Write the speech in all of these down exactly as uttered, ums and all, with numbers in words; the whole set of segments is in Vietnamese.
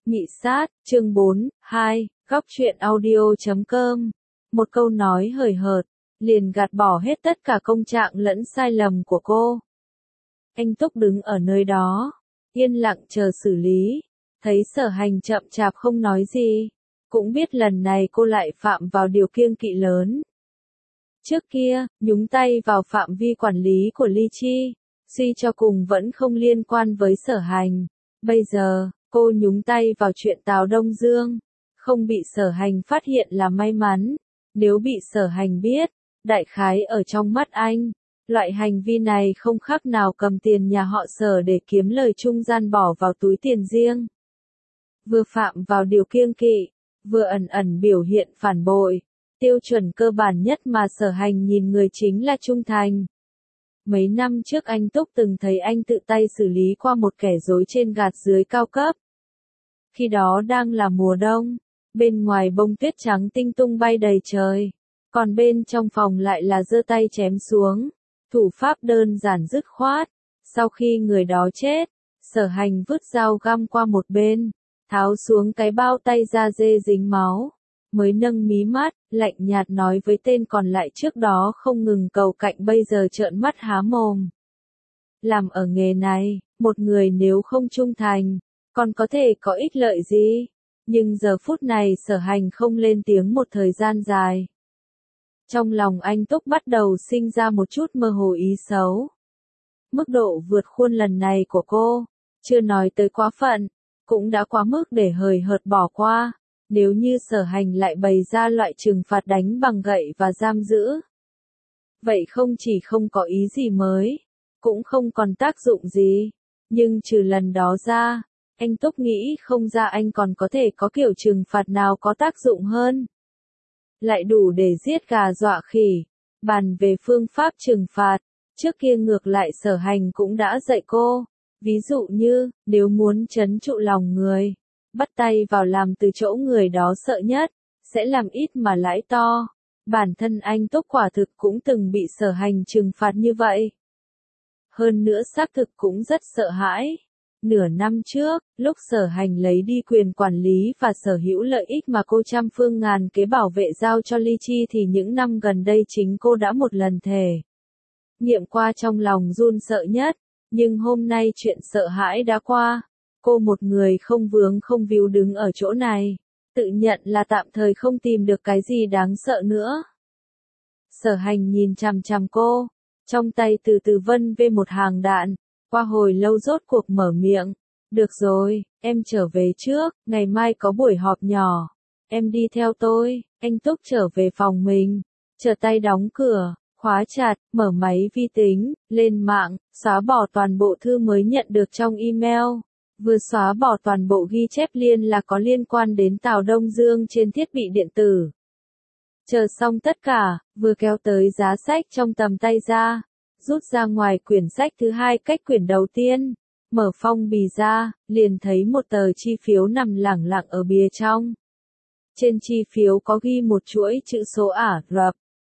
Nhị sát, chương bốn, hai, góc truyện audio chấm com. Một câu nói hời hợt, liền gạt bỏ hết tất cả công trạng lẫn sai lầm của cô. Anh Túc đứng ở nơi đó, yên lặng chờ xử lý, thấy Sở Hành chậm chạp không nói gì, cũng biết lần này cô lại phạm vào điều kiêng kỵ lớn. Trước kia, nhúng tay vào phạm vi quản lý của Ly Chi, suy cho cùng vẫn không liên quan với Sở Hành. Bây giờ, cô nhúng tay vào chuyện Tào Đông Dương, không bị Sở Hành phát hiện là may mắn, nếu bị Sở Hành biết, đại khái ở trong mắt anh, loại hành vi này không khác nào cầm tiền nhà họ Sở để kiếm lời trung gian bỏ vào túi tiền riêng. Vừa phạm vào điều kiêng kỵ, vừa ẩn ẩn biểu hiện phản bội, tiêu chuẩn cơ bản nhất mà Sở Hành nhìn người chính là trung thành. Mấy năm trước anh Túc từng thấy anh tự tay xử lý qua một kẻ dối trên gạt dưới cao cấp. Khi đó đang là mùa đông, bên ngoài bông tuyết trắng tinh tung bay đầy trời, còn bên trong phòng lại là giơ tay chém xuống, thủ pháp đơn giản dứt khoát. Sau khi người đó chết, Sở Hành vứt dao găm qua một bên, tháo xuống cái bao tay da dê dính máu, mới nâng mí mắt, lạnh nhạt nói với tên còn lại trước đó không ngừng cầu cạnh bây giờ trợn mắt há mồm. Làm ở nghề này, một người nếu không trung thành, còn có thể có ích lợi gì? Nhưng giờ phút này Sở Hành không lên tiếng một thời gian dài. Trong lòng anh Túc bắt đầu sinh ra một chút mơ hồ ý xấu. Mức độ vượt khuôn lần này của cô, chưa nói tới quá phận, cũng đã quá mức để hời hợt bỏ qua. Nếu như Sở Hành lại bày ra loại trừng phạt đánh bằng gậy và giam giữ, vậy không chỉ không có ý gì mới, cũng không còn tác dụng gì. Nhưng trừ lần đó ra, anh Túc nghĩ không ra anh còn có thể có kiểu trừng phạt nào có tác dụng hơn. Lại đủ để giết gà dọa khỉ. Bàn về phương pháp trừng phạt, trước kia ngược lại Sở Hành cũng đã dạy cô. Ví dụ như, nếu muốn trấn trụ lòng người, bắt tay vào làm từ chỗ người đó sợ nhất, sẽ làm ít mà lãi to. Bản thân anh Túc quả thực cũng từng bị Sở Hành trừng phạt như vậy. Hơn nữa xác thực cũng rất sợ hãi. Nửa năm trước, lúc Sở Hành lấy đi quyền quản lý và sở hữu lợi ích mà cô trăm phương ngàn kế bảo vệ giao cho Ly Chi thì những năm gần đây chính cô đã một lần thề nghiệm qua trong lòng run sợ nhất. Nhưng hôm nay chuyện sợ hãi đã qua. Cô một người không vướng không víu đứng ở chỗ này, tự nhận là tạm thời không tìm được cái gì đáng sợ nữa. Sở Hành nhìn chằm chằm cô, trong tay từ từ vân vê một hàng đạn, qua hồi lâu rốt cuộc mở miệng. Được rồi, em trở về trước, ngày mai có buổi họp nhỏ, em đi theo tôi. Anh Túc trở về phòng mình, chờ tay đóng cửa, khóa chặt, mở máy vi tính, lên mạng, xóa bỏ toàn bộ thư mới nhận được trong email. Vừa xóa bỏ toàn bộ ghi chép liên là có liên quan đến Tào Đông Dương trên thiết bị điện tử. Chờ xong tất cả, vừa kéo tới giá sách trong tầm tay ra, rút ra ngoài quyển sách thứ hai cách quyển đầu tiên, mở phong bì ra, liền thấy một tờ chi phiếu nằm lẳng lặng ở bìa trong. Trên chi phiếu có ghi một chuỗi chữ số Ả Rập.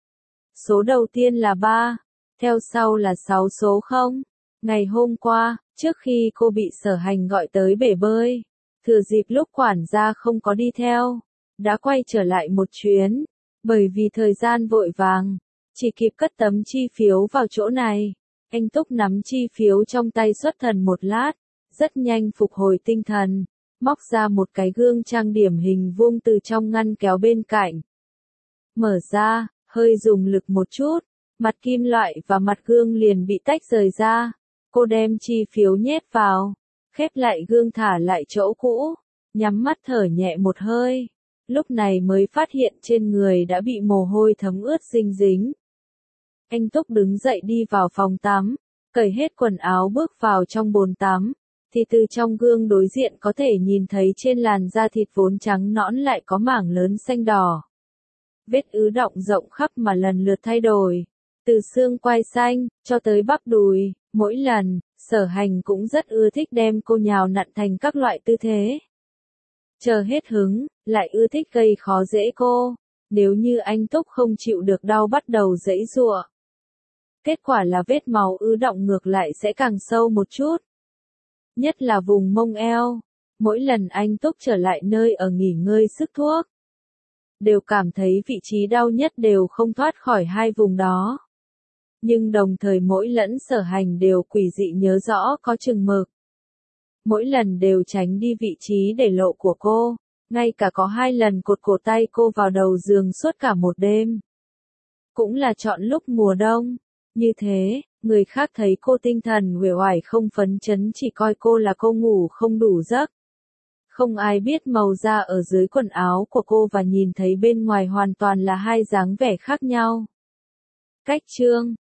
Số đầu tiên là ba, theo sau là sáu số không. Ngày hôm qua, trước khi cô bị Sở Hành gọi tới bể bơi, thừa dịp lúc quản gia không có đi theo, đã quay trở lại một chuyến, bởi vì thời gian vội vàng, chỉ kịp cất tấm chi phiếu vào chỗ này. Anh Túc nắm chi phiếu trong tay xuất thần một lát, rất nhanh phục hồi tinh thần, móc ra một cái gương trang điểm hình vuông từ trong ngăn kéo bên cạnh. Mở ra, hơi dùng lực một chút, mặt kim loại và mặt gương liền bị tách rời ra. Cô đem chi phiếu nhét vào, khép lại gương thả lại chỗ cũ, nhắm mắt thở nhẹ một hơi, lúc này mới phát hiện trên người đã bị mồ hôi thấm ướt dinh dính. Anh Túc đứng dậy đi vào phòng tắm, cởi hết quần áo bước vào trong bồn tắm, thì từ trong gương đối diện có thể nhìn thấy trên làn da thịt vốn trắng nõn lại có mảng lớn xanh đỏ. Vết ứ đọng rộng khắp mà lần lượt thay đổi, từ xương quai xanh, cho tới bắp đùi. Mỗi lần, Sở Hành cũng rất ưa thích đem cô nhào nặn thành các loại tư thế. Chờ hết hứng, lại ưa thích gây khó dễ cô. Nếu như anh Túc không chịu được đau bắt đầu giãy giụa, kết quả là vết máu ứ đọng ngược lại sẽ càng sâu một chút. Nhất là vùng mông eo, Mỗi lần anh Túc trở lại nơi ở nghỉ ngơi sức thuốc, đều cảm thấy vị trí đau nhất đều không thoát khỏi hai vùng đó. Nhưng đồng thời mỗi lẫn Sở Hành đều quỷ dị nhớ rõ có chừng mực. Mỗi lần đều tránh đi vị trí để lộ của cô, ngay cả có hai lần cột cổ tay cô vào đầu giường suốt cả một đêm. Cũng là chọn lúc mùa đông. Như thế, người khác thấy cô tinh thần uể oải không phấn chấn chỉ coi cô là cô ngủ không đủ giấc. Không ai biết màu da ở dưới quần áo của cô và nhìn thấy bên ngoài hoàn toàn là hai dáng vẻ khác nhau. Cách chương